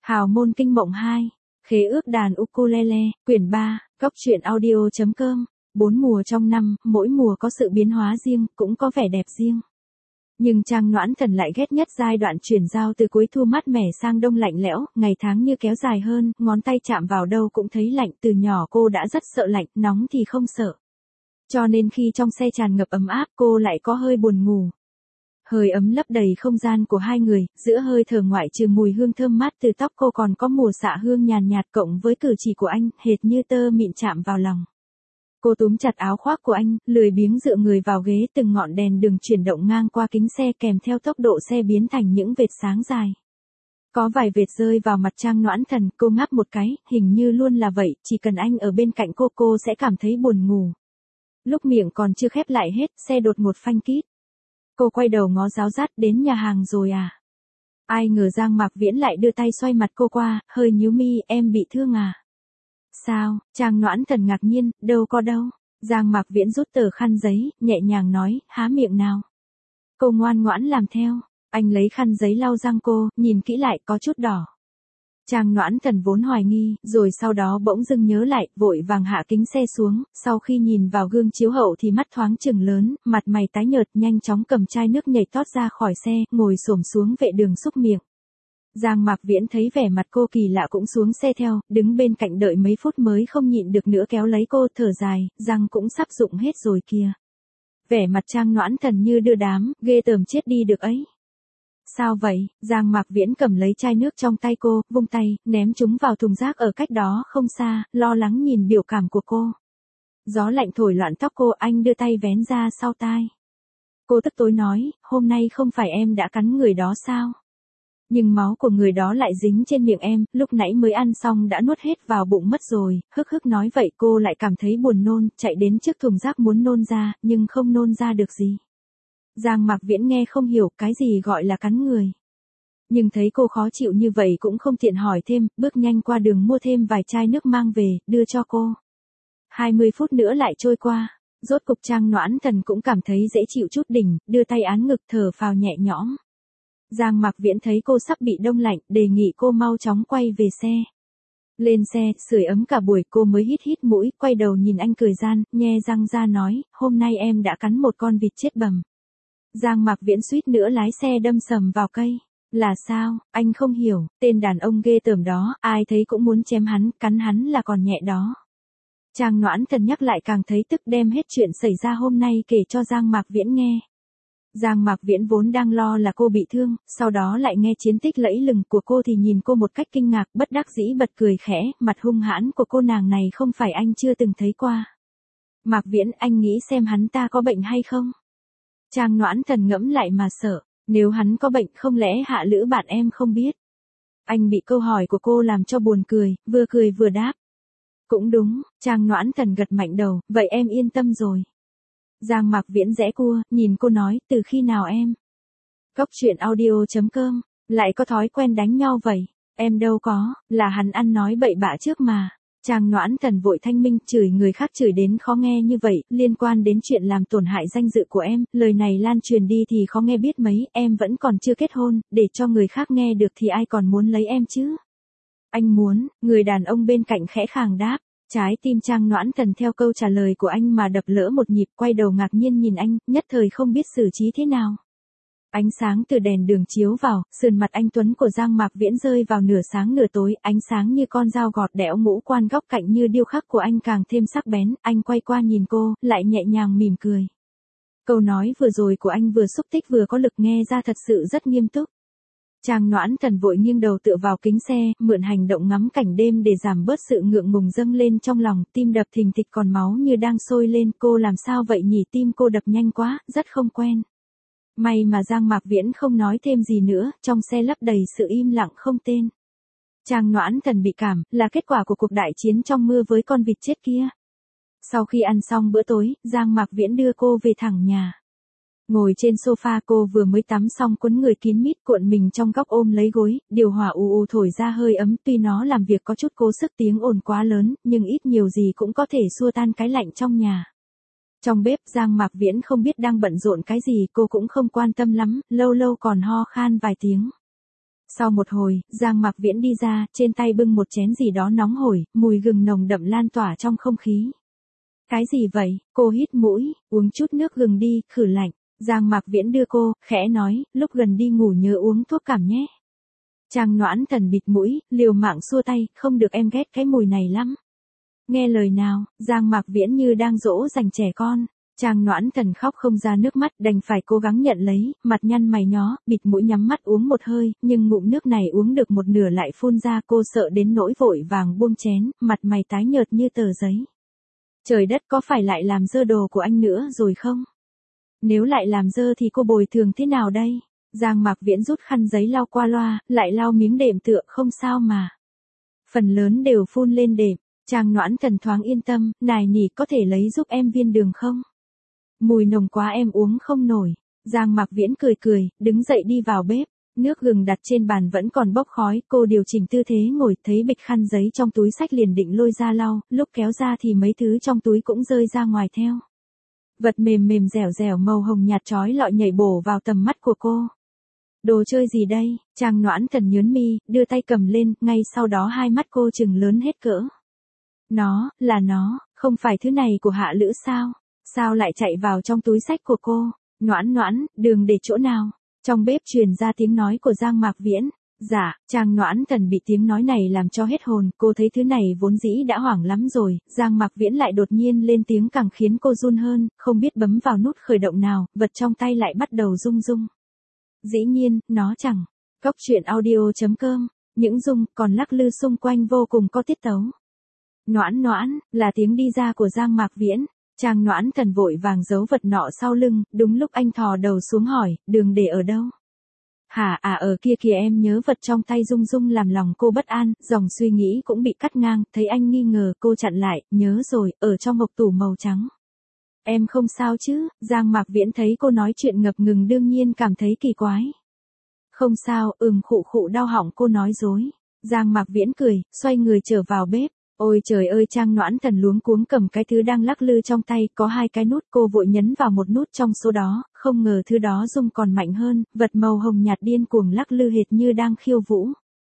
Hào môn kinh mộng 2, khế ước đàn ukulele, quyển 3, góc truyện audio.com. 4 mùa trong năm, mỗi mùa có sự biến hóa riêng, cũng có vẻ đẹp riêng. Nhưng Trang Noãn Thần lại ghét nhất giai đoạn chuyển giao từ cuối thu mát mẻ sang đông lạnh lẽo, ngày tháng như kéo dài hơn, ngón tay chạm vào đâu cũng thấy lạnh. Từ nhỏ cô đã rất sợ lạnh, nóng thì không sợ. Cho nên khi trong xe tràn ngập ấm áp, cô lại có hơi buồn ngủ. Hơi ấm lấp đầy không gian của hai người, giữa hơi thở ngoại trừ mùi hương thơm mát từ tóc cô còn có mùa xạ hương nhàn nhạt cộng với cử chỉ của anh, hệt như tơ mịn chạm vào lòng. Cô túm chặt áo khoác của anh, lười biếng dựa người vào ghế, từng ngọn đèn đường chuyển động ngang qua kính xe kèm theo tốc độ xe biến thành những vệt sáng dài. Có vài vệt rơi vào mặt Trang Noãn Thần, cô ngáp một cái, hình như luôn là vậy, chỉ cần anh ở bên cạnh cô sẽ cảm thấy buồn ngủ. Lúc miệng còn chưa khép lại hết, xe đột ngột phanh kít. Cô quay đầu ngó giáo giác, đến nhà hàng rồi à? Ai ngờ Giang Mạc Viễn lại đưa tay xoay mặt cô qua, hơi nhíu mi, em bị thương à? Sao? Trang Noãn Thần ngạc nhiên, đâu có đâu. Giang Mạc Viễn rút tờ khăn giấy, nhẹ nhàng nói, há miệng nào. Cô ngoan ngoãn làm theo. Anh lấy khăn giấy lau răng cô, nhìn kỹ lại có chút đỏ. Trang Noãn Thần vốn hoài nghi, rồi sau đó bỗng dưng nhớ lại, vội vàng hạ kính xe xuống, sau khi nhìn vào gương chiếu hậu thì mắt thoáng chừng lớn, mặt mày tái nhợt, nhanh chóng cầm chai nước nhảy tót ra khỏi xe, ngồi xổm xuống vệ đường xúc miệng. Giang Mạc Viễn thấy vẻ mặt cô kỳ lạ cũng xuống xe theo, đứng bên cạnh đợi mấy phút mới không nhịn được nữa kéo lấy cô, thở dài, răng cũng sắp rụng hết rồi kìa. Vẻ mặt Trang Noãn Thần như đưa đám, ghê tởm chết đi được ấy. Sao vậy? Giang Mạc Viễn cầm lấy chai nước trong tay cô, vung tay, ném chúng vào thùng rác ở cách đó không xa, lo lắng nhìn biểu cảm của cô. Gió lạnh thổi loạn tóc cô, anh đưa tay vén ra sau tai. Cô tức tối nói, hôm nay không phải em đã cắn người đó sao? Nhưng máu của người đó lại dính trên miệng em, lúc nãy mới ăn xong đã nuốt hết vào bụng mất rồi. Hức nói vậy cô lại cảm thấy buồn nôn, chạy đến trước thùng rác muốn nôn ra, nhưng không nôn ra được gì. Giang Mạc Viễn nghe không hiểu cái gì gọi là cắn người. Nhưng thấy cô khó chịu như vậy cũng không tiện hỏi thêm, bước nhanh qua đường mua thêm vài chai nước mang về, đưa cho cô. 20 phút nữa lại trôi qua, rốt cục Trang Noãn Thần cũng cảm thấy dễ chịu chút đỉnh, đưa tay án ngực thở phào nhẹ nhõm. Giang Mạc Viễn thấy cô sắp bị đông lạnh, đề nghị cô mau chóng quay về xe. Lên xe, sưởi ấm cả buổi cô mới hít mũi, quay đầu nhìn anh cười gian, nhe răng ra nói, hôm nay em đã cắn một con vịt chết bầm. Giang Mạc Viễn suýt nữa lái xe đâm sầm vào cây. Là sao? Anh không hiểu, tên đàn ông ghê tởm đó, ai thấy cũng muốn chém hắn, cắn hắn là còn nhẹ đó. Trang Noãn Thần nhắc lại càng thấy tức, đem hết chuyện xảy ra hôm nay kể cho Giang Mạc Viễn nghe. Giang Mạc Viễn vốn đang lo là cô bị thương, sau đó lại nghe chiến tích lẫy lừng của cô thì nhìn cô một cách kinh ngạc, bất đắc dĩ bật cười khẽ, mặt hung hãn của cô nàng này không phải anh chưa từng thấy qua. Mạc Viễn, anh nghĩ xem hắn ta có bệnh hay không? Trang Noãn Thần ngẫm lại mà sợ, nếu hắn có bệnh không lẽ Hạ Lữ bạn em không biết. Anh bị câu hỏi của cô làm cho buồn cười vừa đáp. Cũng đúng, Trang Noãn Thần gật mạnh đầu, vậy em yên tâm rồi. Giang Mạc Viễn rẽ cua, nhìn cô nói, từ khi nào em? Góc truyện audio.com, lại có thói quen đánh nhau vậy? Em đâu có, là hắn ăn nói bậy bạ trước mà. Trang Noãn Thần vội thanh minh, chửi người khác chửi đến khó nghe như vậy, liên quan đến chuyện làm tổn hại danh dự của em, lời này lan truyền đi thì khó nghe biết mấy, em vẫn còn chưa kết hôn, để cho người khác nghe được thì ai còn muốn lấy em chứ? Anh muốn, người đàn ông bên cạnh khẽ khàng đáp. Trái tim Trang Noãn Thần theo câu trả lời của anh mà đập lỡ một nhịp, quay đầu ngạc nhiên nhìn anh, nhất thời không biết xử trí thế nào. Ánh sáng từ đèn đường chiếu vào, sườn mặt anh tuấn của Giang Mạc Viễn rơi vào nửa sáng nửa tối, ánh sáng như con dao gọt đẽo, ngũ quan góc cạnh như điêu khắc của anh càng thêm sắc bén, anh quay qua nhìn cô, lại nhẹ nhàng mỉm cười. Câu nói vừa rồi của anh vừa xúc tích vừa có lực, nghe ra thật sự rất nghiêm túc. Trang Noãn Thần vội nghiêng đầu tựa vào kính xe, mượn hành động ngắm cảnh đêm để giảm bớt sự ngượng ngùng dâng lên trong lòng, tim đập thình thịch còn máu như đang sôi lên, cô làm sao vậy nhỉ, tim cô đập nhanh quá, rất không quen. May mà Giang Mạc Viễn không nói thêm gì nữa, trong xe lấp đầy sự im lặng không tên. Trang Noãn Thần bị cảm, là kết quả của cuộc đại chiến trong mưa với con vịt chết kia. Sau khi ăn xong bữa tối, Giang Mạc Viễn đưa cô về thẳng nhà. Ngồi trên sofa cô vừa mới tắm xong quấn người kín mít cuộn mình trong góc ôm lấy gối, điều hòa u thổi ra hơi ấm, tuy nó làm việc có chút cố sức tiếng ồn quá lớn, nhưng ít nhiều gì cũng có thể xua tan cái lạnh trong nhà. Trong bếp Giang Mạc Viễn không biết đang bận rộn cái gì, cô cũng không quan tâm lắm, lâu lâu còn ho khan vài tiếng. Sau một hồi, Giang Mạc Viễn đi ra, trên tay bưng một chén gì đó nóng hổi, mùi gừng nồng đậm lan tỏa trong không khí. Cái gì vậy? Cô hít mũi, uống chút nước gừng đi, khử lạnh. Giang Mạc Viễn đưa cô, khẽ nói, lúc gần đi ngủ nhớ uống thuốc cảm nhé. Trang Noãn Thần bịt mũi, liều mạng xua tay, không được, em ghét cái mùi này lắm. Nghe lời nào, Giang Mạc Viễn như đang dỗ dành trẻ con. Trang Noãn Thần khóc không ra nước mắt, đành phải cố gắng nhận lấy, mặt nhăn mày nhó, bịt mũi nhắm mắt uống một hơi, nhưng ngụm nước này uống được một nửa lại phun ra, cô sợ đến nỗi vội vàng buông chén, mặt mày tái nhợt như tờ giấy. Trời đất, có phải lại làm dơ đồ của anh nữa rồi không? Nếu lại làm dơ thì cô bồi thường thế nào đây? Giang Mạc Viễn rút khăn giấy lau qua loa, lại lau miếng đệm tựa, không sao mà. Phần lớn đều phun lên đệm. Trang Noãn Thần thoáng yên tâm, nài nỉ, có thể lấy giúp em viên đường không? Mùi nồng quá em uống không nổi. Giang Mạc Viễn cười cười, đứng dậy đi vào bếp. Nước gừng đặt trên bàn vẫn còn bốc khói, cô điều chỉnh tư thế ngồi, thấy bịch khăn giấy trong túi xách liền định lôi ra lau, lúc kéo ra thì mấy thứ trong túi cũng rơi ra ngoài theo. Vật mềm mềm dẻo dẻo màu hồng nhạt chói lọi nhảy bổ vào tầm mắt của cô. Đồ chơi gì đây? Trang Noãn Thần nhướng mi, đưa tay cầm lên, ngay sau đó hai mắt cô trừng lớn hết cỡ. Nó, không phải thứ này của Hạ Lữ sao? Sao lại chạy vào trong túi xách của cô? Noãn, đường để chỗ nào? Trong bếp truyền ra tiếng nói của Giang Mạc Viễn. Dạ, Trang Noãn Thần bị tiếng nói này làm cho hết hồn, cô thấy thứ này vốn dĩ đã hoảng lắm rồi, Giang Mạc Viễn lại đột nhiên lên tiếng càng khiến cô run hơn, không biết bấm vào nút khởi động nào, vật trong tay lại bắt đầu rung rung. Dĩ nhiên, nó chẳng. Cốc truyện audio.com, những rung còn lắc lư xung quanh vô cùng có tiết tấu. Noãn, là tiếng đi ra của Giang Mạc Viễn. Trang Noãn Thần vội vàng giấu vật nọ sau lưng, đúng lúc anh thò đầu xuống hỏi, đường để ở đâu? Hả, ở kia kìa, em nhớ vật trong tay rung rung làm lòng cô bất an, dòng suy nghĩ cũng bị cắt ngang, thấy anh nghi ngờ, cô chặn lại, nhớ rồi, ở trong hộc tủ màu trắng. Em không sao chứ? Giang Mạc Viễn thấy cô nói chuyện ngập ngừng đương nhiên cảm thấy kỳ quái. Không sao, khụ đau họng, cô nói dối. Giang Mạc Viễn cười, xoay người trở vào bếp. Ôi trời ơi, Trang Noãn Thần luống cuống cầm cái thứ đang lắc lư trong tay, có hai cái nút, cô vội nhấn vào một nút trong số đó, không ngờ thứ đó rung còn mạnh hơn, vật màu hồng nhạt điên cuồng lắc lư hệt như đang khiêu vũ.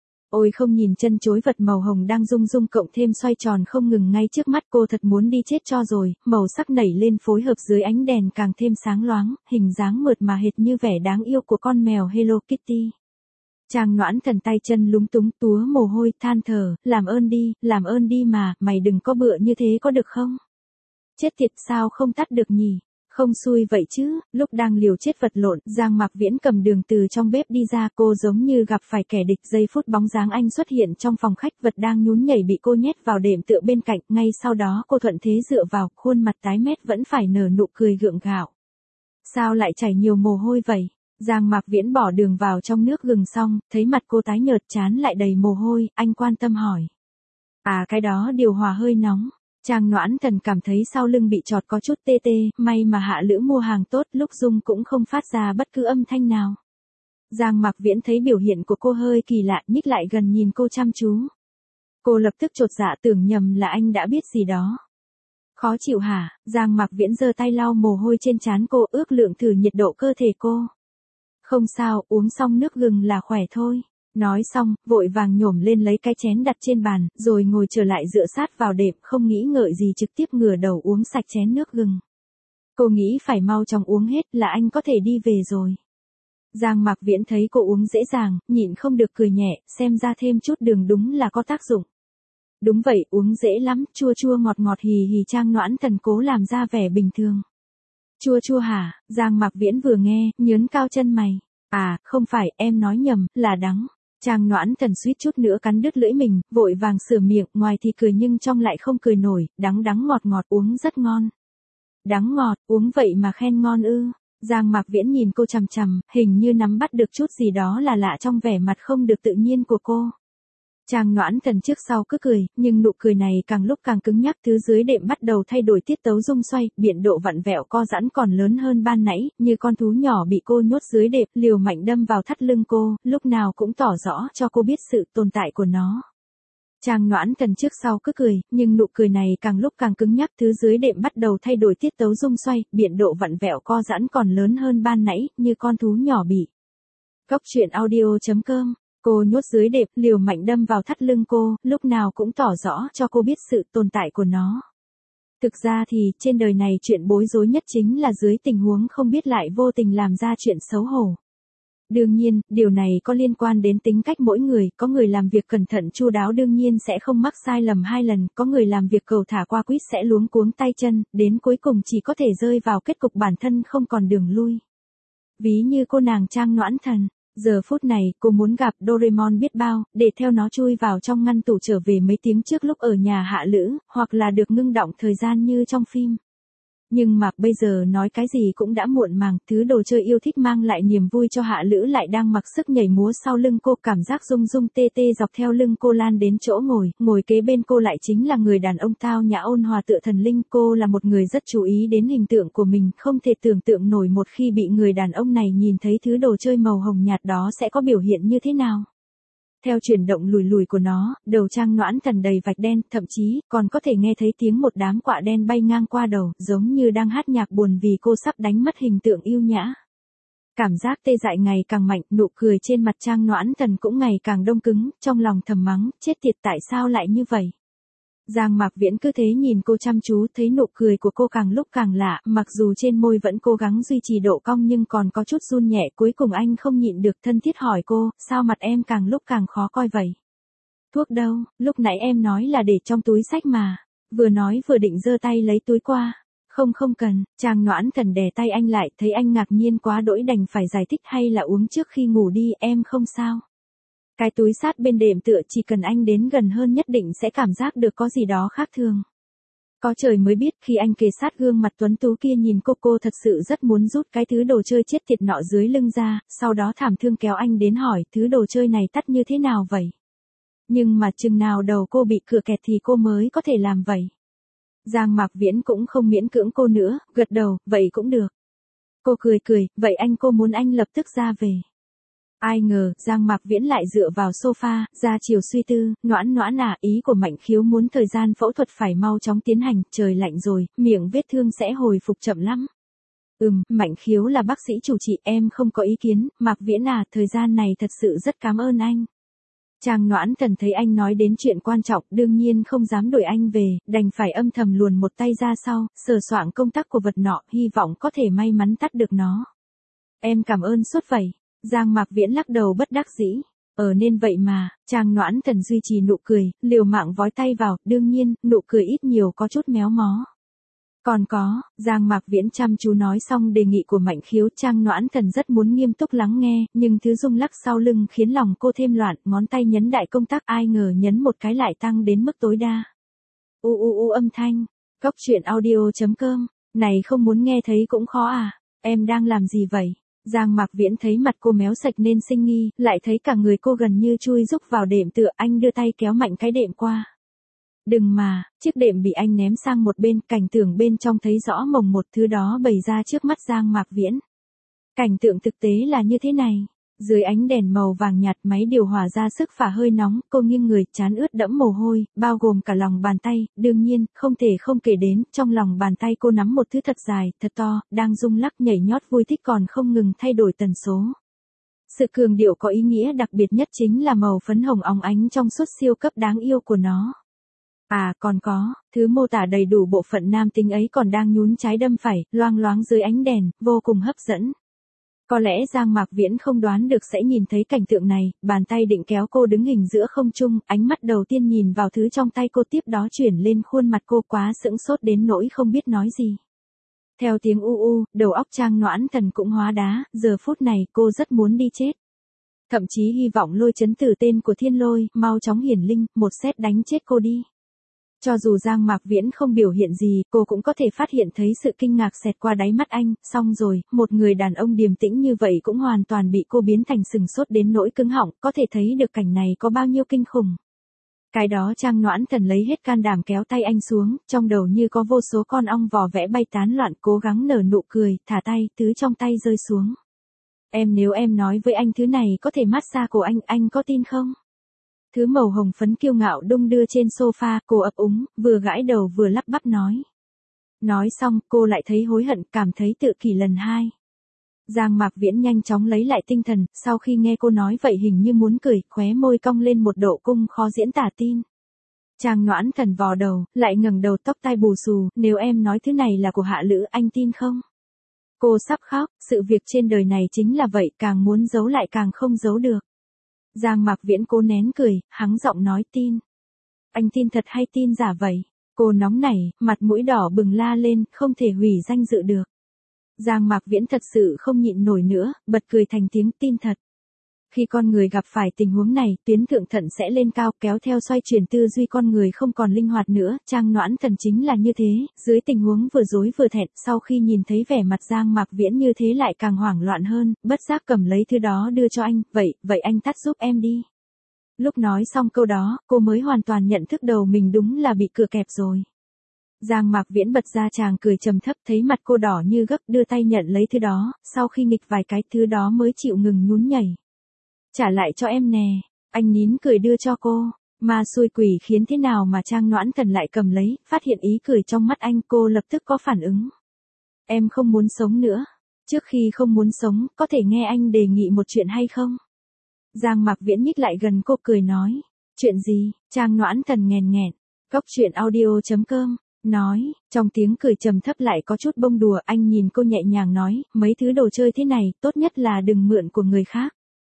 Ôi không nhìn chân chối, vật màu hồng đang rung cộng thêm xoay tròn không ngừng ngay trước mắt cô, thật muốn đi chết cho rồi, màu sắc nảy lên phối hợp dưới ánh đèn càng thêm sáng loáng, hình dáng mượt mà hệt như vẻ đáng yêu của con mèo Hello Kitty. Trang Noãn Thần tay chân lúng túng, túa mồ hôi, than thở, làm ơn đi mà, mày đừng có bựa như thế có được không? Chết tiệt, sao không tắt được nhỉ? Không xui vậy chứ, lúc đang liều chết vật lộn, Giang Mạc Viễn cầm đường từ trong bếp đi ra, cô giống như gặp phải kẻ địch, giây phút bóng dáng anh xuất hiện trong phòng khách, vật đang nhún nhảy bị cô nhét vào đệm tựa bên cạnh, ngay sau đó cô thuận thế dựa vào, khuôn mặt tái mét vẫn phải nở nụ cười gượng gạo. Sao lại chảy nhiều mồ hôi vậy? Giang Mạc Viễn bỏ đường vào trong nước gừng xong, thấy mặt cô tái nhợt, trán lại đầy mồ hôi, anh quan tâm hỏi. Cái đó điều hòa hơi nóng. Trang Noãn Thần cảm thấy sau lưng bị chọt có chút tê tê, may mà Hạ Lữ mua hàng tốt, lúc rung cũng không phát ra bất cứ âm thanh nào. Giang Mạc Viễn thấy biểu hiện của cô hơi kỳ lạ, nhích lại gần nhìn cô chăm chú. Cô lập tức chột dạ, tưởng nhầm là anh đã biết gì đó. Khó chịu hả? Giang Mạc Viễn giơ tay lau mồ hôi trên trán cô, ước lượng thử nhiệt độ cơ thể cô. Không sao, uống xong nước gừng là khỏe thôi. Nói xong, vội vàng nhổm lên lấy cái chén đặt trên bàn, rồi ngồi trở lại dựa sát vào đệm, không nghĩ ngợi gì trực tiếp ngửa đầu uống sạch chén nước gừng. Cô nghĩ phải mau chóng uống hết là anh có thể đi về rồi. Giang Mạc Viễn thấy cô uống dễ dàng, nhịn không được cười nhẹ, xem ra thêm chút đường đúng là có tác dụng. Đúng vậy, uống dễ lắm, chua chua ngọt ngọt hì hì. Trang Noãn Thần cố làm ra vẻ bình thường. Chua chua hả? Giang Mạc Viễn vừa nghe, nhớn cao chân mày. Không phải, em nói nhầm, là đắng. Trang Noãn Thần suýt chút nữa cắn đứt lưỡi mình, vội vàng sửa miệng, ngoài thì cười nhưng trong lại không cười nổi, đắng ngọt uống rất ngon. Đắng ngọt, uống vậy mà khen ngon ư? Giang Mạc Viễn nhìn cô chằm chằm, hình như nắm bắt được chút gì đó là lạ trong vẻ mặt không được tự nhiên của cô. Trang Noãn Thần trước sau cứ cười, nhưng nụ cười này càng lúc càng cứng nhắc, thứ dưới đệm bắt đầu thay đổi tiết tấu rung xoay, biện độ vặn vẹo co giãn còn lớn hơn ban nãy, như con thú nhỏ bị cô nhốt dưới đệm, liều mạnh đâm vào thắt lưng cô, lúc nào cũng tỏ rõ cho cô biết sự tồn tại của nó. Trang Noãn Thần trước sau cứ cười, nhưng nụ cười này càng lúc càng cứng nhắc, thứ dưới đệm bắt đầu thay đổi tiết tấu rung xoay, biện độ vặn vẹo co giãn còn lớn hơn ban nãy, như con thú nhỏ bị. Cốc truyện audio.com Cô nhốt dưới đệm, liều mạnh đâm vào thắt lưng cô, lúc nào cũng tỏ rõ cho cô biết sự tồn tại của nó. Thực ra thì, trên đời này chuyện bối rối nhất chính là dưới tình huống không biết lại vô tình làm ra chuyện xấu hổ. Đương nhiên, điều này có liên quan đến tính cách mỗi người, có người làm việc cẩn thận chu đáo đương nhiên sẽ không mắc sai lầm 2 lần, có người làm việc cầu thả qua quýt sẽ luống cuống tay chân, đến cuối cùng chỉ có thể rơi vào kết cục bản thân không còn đường lui. Ví như cô nàng Trang Noãn Thần. Giờ phút này, cô muốn gặp Doraemon biết bao, để theo nó chui vào trong ngăn tủ trở về mấy tiếng trước lúc ở nhà Hạ Lữ, hoặc là được ngưng đọng thời gian như trong phim. Nhưng mà bây giờ nói cái gì cũng đã muộn màng, thứ đồ chơi yêu thích mang lại niềm vui cho Hạ Lữ lại đang mặc sức nhảy múa sau lưng cô, cảm giác rung rung tê tê dọc theo lưng cô lan đến chỗ ngồi kế bên cô lại chính là người đàn ông tao nhã ôn hòa tựa thần linh. Cô là một người rất chú ý đến hình tượng của mình, không thể tưởng tượng nổi một khi bị người đàn ông này nhìn thấy thứ đồ chơi màu hồng nhạt đó sẽ có biểu hiện như thế nào. Theo chuyển động lùi lùi của nó, đầu Trang Noãn Thần đầy vạch đen, thậm chí, còn có thể nghe thấy tiếng một đám quạ đen bay ngang qua đầu, giống như đang hát nhạc buồn vì cô sắp đánh mất hình tượng yêu nhã. Cảm giác tê dại ngày càng mạnh, nụ cười trên mặt Trang Noãn Thần cũng ngày càng đông cứng, trong lòng thầm mắng, chết tiệt tại sao lại như vậy. Giang Mạc Viễn cứ thế nhìn cô chăm chú, thấy nụ cười của cô càng lúc càng lạ, mặc dù trên môi vẫn cố gắng duy trì độ cong nhưng còn có chút run nhẹ, cuối cùng anh không nhịn được thân thiết hỏi cô, sao mặt em càng lúc càng khó coi vậy? Thuốc đâu, lúc nãy em nói là để trong túi xách mà. Vừa nói vừa định giơ tay lấy túi qua. Không cần, Trang Noãn Thần đè tay anh lại, thấy anh ngạc nhiên quá đỗi đành phải giải thích hay là uống trước khi ngủ đi, em không sao. Cái túi sát bên đệm tựa chỉ cần anh đến gần hơn nhất định sẽ cảm giác được có gì đó khác thường. Có trời mới biết khi anh kề sát gương mặt tuấn tú kia nhìn cô thật sự rất muốn rút cái thứ đồ chơi chết tiệt nọ dưới lưng ra, sau đó thảm thương kéo anh đến hỏi thứ đồ chơi này tắt như thế nào vậy. Nhưng mà chừng nào đầu cô bị cựa kẹt thì cô mới có thể làm vậy. Giang Mạc Viễn cũng không miễn cưỡng cô nữa, gật đầu, vậy cũng được. Cô cười, vậy cô muốn anh lập tức ra về. Ai ngờ, Giang Mạc Viễn lại dựa vào sofa, ra chiều suy tư, Noãn à, ý của Mạnh Khiếu muốn thời gian phẫu thuật phải mau chóng tiến hành, trời lạnh rồi, miệng vết thương sẽ hồi phục chậm lắm. Mạnh Khiếu là bác sĩ chủ trị, em không có ý kiến, Mạc Viễn à, thời gian này thật sự rất cảm ơn anh. Trang Noãn Thần thấy anh nói đến chuyện quan trọng, đương nhiên không dám đuổi anh về, đành phải âm thầm luồn một tay ra sau, sờ soạng công tắc của vật nọ, hy vọng có thể may mắn tắt được nó. Em cảm ơn suốt vậy. Giang Mạc Viễn lắc đầu bất đắc dĩ. Nên vậy mà, Trang Noãn Thần duy trì nụ cười, liều mạng vói tay vào, đương nhiên, nụ cười ít nhiều có chút méo mó. Còn có, Giang Mạc Viễn chăm chú nói xong đề nghị của Mạnh Khiếu, Trang Noãn Thần rất muốn nghiêm túc lắng nghe, nhưng thứ rung lắc sau lưng khiến lòng cô thêm loạn, ngón tay nhấn đại công tắc, ai ngờ nhấn một cái lại tăng đến mức tối đa. Âm thanh. Góc truyện audio.com. Này không muốn nghe thấy cũng khó à, em đang làm gì vậy? Giang Mạc Viễn thấy mặt cô méo sạch nên sinh nghi, lại thấy cả người cô gần như chui rúc vào đệm tựa, anh đưa tay kéo mạnh cái đệm qua. Đừng mà, chiếc đệm bị anh ném sang một bên, cảnh tượng bên trong thấy rõ mồng một, thứ đó bày ra trước mắt Giang Mạc Viễn. Cảnh tượng thực tế là như thế này. Dưới ánh đèn màu vàng nhạt, máy điều hòa ra sức phả hơi nóng, cô nghiêng người, trán ướt đẫm mồ hôi, bao gồm cả lòng bàn tay, đương nhiên, không thể không kể đến, trong lòng bàn tay cô nắm một thứ thật dài, thật to, đang rung lắc nhảy nhót vui thích còn không ngừng thay đổi tần số. Sự cường điệu có ý nghĩa đặc biệt nhất chính là màu phấn hồng óng ánh trong suốt siêu cấp đáng yêu của nó. À còn có, thứ mô tả đầy đủ bộ phận nam tính ấy còn đang nhún trái đâm phải, loang loáng dưới ánh đèn, vô cùng hấp dẫn. Có lẽ Giang Mạc Viễn không đoán được sẽ nhìn thấy cảnh tượng này, bàn tay định kéo cô đứng hình giữa không trung, ánh mắt đầu tiên nhìn vào thứ trong tay cô tiếp đó chuyển lên khuôn mặt cô quá sững sốt đến nỗi không biết nói gì. Theo tiếng đầu óc Trang Noãn Thần cũng hóa đá, giờ phút này cô rất muốn đi chết. Thậm chí hy vọng lôi chấn tử tên của thiên lôi, mau chóng hiển linh, một sét đánh chết cô đi. Cho dù Giang Mạc Viễn không biểu hiện gì, cô cũng có thể phát hiện thấy sự kinh ngạc xẹt qua đáy mắt anh, xong rồi, một người đàn ông điềm tĩnh như vậy cũng hoàn toàn bị cô biến thành sừng sốt đến nỗi cứng họng, có thể thấy được cảnh này có bao nhiêu kinh khủng. Cái đó Trang Noãn Thần lấy hết can đảm kéo tay anh xuống, trong đầu như có vô số con ong vò vẽ bay tán loạn, cố gắng nở nụ cười, thả tay, thứ trong tay rơi xuống. Nếu em nói với anh thứ này có thể massage cổ anh có tin không? Thứ màu hồng phấn kiêu ngạo đung đưa trên sofa, cô ấp úng, vừa gãi đầu vừa lắp bắp nói. Nói xong, cô lại thấy hối hận, cảm thấy tự kỷ lần hai. Giang Mạc Viễn nhanh chóng lấy lại tinh thần, sau khi nghe cô nói vậy hình như muốn cười, khóe môi cong lên một độ cung khó diễn tả tin. Trang Noãn Thần vò đầu, lại ngẩng đầu tóc tai bù xù, nếu em nói thứ này là của Hạ Lữ anh tin không? Cô sắp khóc, sự việc trên đời này chính là vậy, càng muốn giấu lại càng không giấu được. Giang Mạc Viễn cố nén cười, hắng giọng nói tin. Anh tin thật hay tin giả vậy? Cô nóng nảy, mặt mũi đỏ bừng la lên, không thể hủy danh dự được. Giang Mạc Viễn thật sự không nhịn nổi nữa, bật cười thành tiếng tin thật. Khi con người gặp phải tình huống này, tuyến thượng thận sẽ lên cao, kéo theo xoay chuyển tư duy con người không còn linh hoạt nữa, Trang Noãn Thần chính là như thế, dưới tình huống vừa dối vừa thẹn, sau khi nhìn thấy vẻ mặt Giang Mạc Viễn như thế lại càng hoảng loạn hơn, bất giác cầm lấy thứ đó đưa cho anh, vậy anh tắt giúp em đi. Lúc nói xong câu đó, cô mới hoàn toàn nhận thức đầu mình đúng là bị cửa kẹp rồi. Giang Mạc Viễn bật ra chàng cười trầm thấp, thấy mặt cô đỏ như gấc, đưa tay nhận lấy thứ đó, sau khi nghịch vài cái thứ đó mới chịu ngừng nhún nhảy. Trả lại cho em nè, anh nín cười đưa cho cô, mà xui quỷ khiến thế nào mà Trang Noãn Thần lại cầm lấy, phát hiện ý cười trong mắt anh, cô lập tức có phản ứng. Em không muốn sống nữa, trước khi không muốn sống, có thể nghe anh đề nghị một chuyện hay không? Giang Mạc Viễn nhích lại gần cô cười nói, chuyện gì? Trang Noãn Thần nghèn nghẹn, Cốc Truyện Audio.com, nói, trong tiếng cười trầm thấp lại có chút bông đùa, anh nhìn cô nhẹ nhàng nói, mấy thứ đồ chơi thế này, tốt nhất là đừng mượn của người khác.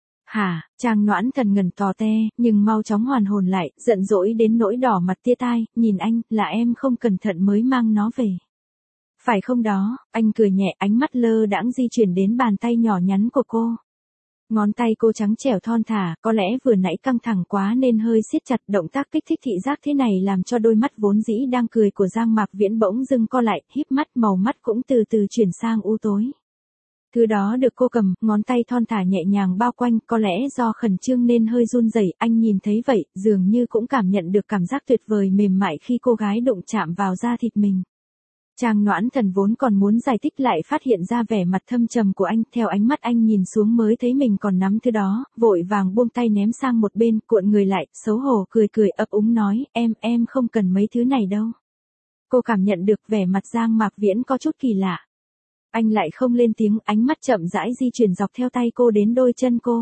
Hả? Trang Noãn Thần ngẩn tò te, nhưng mau chóng hoàn hồn lại, giận dỗi đến nỗi đỏ mặt tia tai, nhìn anh, là em không cẩn thận mới mang nó về. Phải không đó? Anh cười nhẹ, ánh mắt lơ đãng di chuyển đến bàn tay nhỏ nhắn của cô. Ngón tay cô trắng trẻo thon thả, có lẽ vừa nãy căng thẳng quá nên hơi siết chặt, động tác kích thích thị giác thế này làm cho đôi mắt vốn dĩ đang cười của Giang Mạc Viễn bỗng dưng co lại, híp mắt, màu mắt cũng từ từ chuyển sang u tối. Thứ đó được cô cầm, ngón tay thon thả nhẹ nhàng bao quanh, có lẽ do khẩn trương nên hơi run rẩy, anh nhìn thấy vậy, dường như cũng cảm nhận được cảm giác tuyệt vời mềm mại khi cô gái đụng chạm vào da thịt mình. Trang Noãn Thần vốn còn muốn giải thích lại phát hiện ra vẻ mặt thâm trầm của anh, theo ánh mắt anh nhìn xuống mới thấy mình còn nắm thứ đó, vội vàng buông tay ném sang một bên, cuộn người lại, xấu hổ cười ấp úng nói, em không cần mấy thứ này đâu. Cô cảm nhận được vẻ mặt Giang Mạc Viễn có chút kỳ lạ. Anh lại không lên tiếng, ánh mắt chậm rãi di chuyển dọc theo tay cô đến đôi chân cô.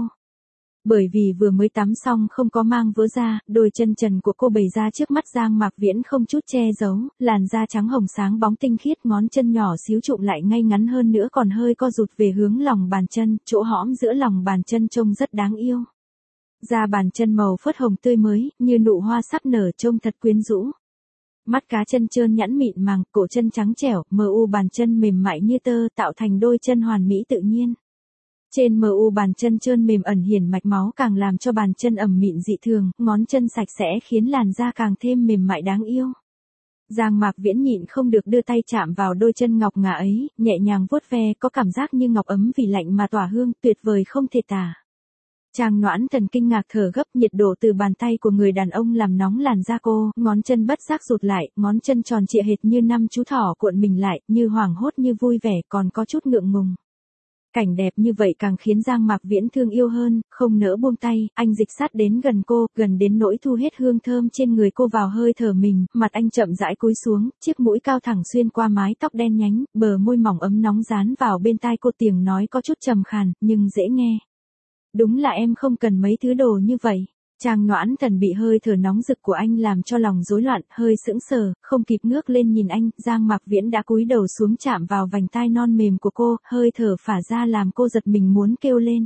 Bởi vì vừa mới tắm xong không có mang vớ ra, đôi chân trần của cô bày ra trước mắt Giang Mạc Viễn không chút che giấu, làn da trắng hồng sáng bóng tinh khiết, ngón chân nhỏ xíu trụm lại ngay ngắn hơn nữa còn hơi co rụt về hướng lòng bàn chân, chỗ hõm giữa lòng bàn chân trông rất đáng yêu. Da bàn chân màu phớt hồng tươi mới, như nụ hoa sắp nở trông thật quyến rũ. Mắt cá chân trơn nhẵn mịn màng, cổ chân trắng trẻo, mờ u bàn chân mềm mại như tơ tạo thành đôi chân hoàn mỹ tự nhiên. Trên mờ u bàn chân trơn mềm ẩn hiển mạch máu càng làm cho bàn chân ẩm mịn dị thường, ngón chân sạch sẽ khiến làn da càng thêm mềm mại đáng yêu. Giang Mạc Viễn nhịn không được đưa tay chạm vào đôi chân ngọc ngà ấy, nhẹ nhàng vuốt ve, có cảm giác như ngọc ấm vì lạnh mà tỏa hương, tuyệt vời không thể tả. Trang Noãn Thần kinh ngạc thở gấp, nhiệt độ từ bàn tay của người đàn ông làm nóng làn da cô, ngón chân bất giác rụt lại, ngón chân tròn trịa hệt như năm chú thỏ cuộn mình lại, như hoảng hốt như vui vẻ, còn có chút ngượng ngùng. Cảnh đẹp như vậy càng khiến Giang Mạc Viễn thương yêu hơn, không nỡ buông tay, anh dịch sát đến gần cô, gần đến nỗi thu hết hương thơm trên người cô vào hơi thở mình, mặt anh chậm rãi cúi xuống, chiếc mũi cao thẳng xuyên qua mái tóc đen nhánh, bờ môi mỏng ấm nóng dán vào bên tai cô, tiếng nói có chút trầm khàn, nhưng dễ nghe. Đúng là em không cần mấy thứ đồ như vậy. Trang Noãn Thần bị hơi thở nóng rực của anh làm cho lòng rối loạn, hơi sững sờ, không kịp ngước lên nhìn anh, Giang Mạc Viễn đã cúi đầu xuống chạm vào vành tai non mềm của cô, hơi thở phả ra làm cô giật mình muốn kêu lên.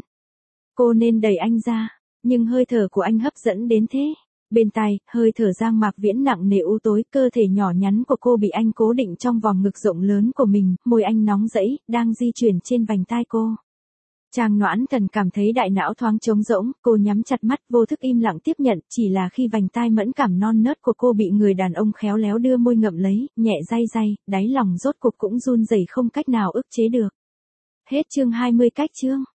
Cô nên đẩy anh ra, nhưng hơi thở của anh hấp dẫn đến thế. Bên tai, hơi thở Giang Mạc Viễn nặng nề u tối, cơ thể nhỏ nhắn của cô bị anh cố định trong vòng ngực rộng lớn của mình, môi anh nóng rẫy, đang di chuyển trên vành tai cô. Trang Noãn Thần cảm thấy đại não thoáng trống rỗng, cô nhắm chặt mắt, vô thức im lặng tiếp nhận, chỉ là khi vành tai mẫn cảm non nớt của cô bị người đàn ông khéo léo đưa môi ngậm lấy, nhẹ day day, đáy lòng rốt cuộc cũng run rẩy không cách nào ức chế được. Hết chương 20 cách chương.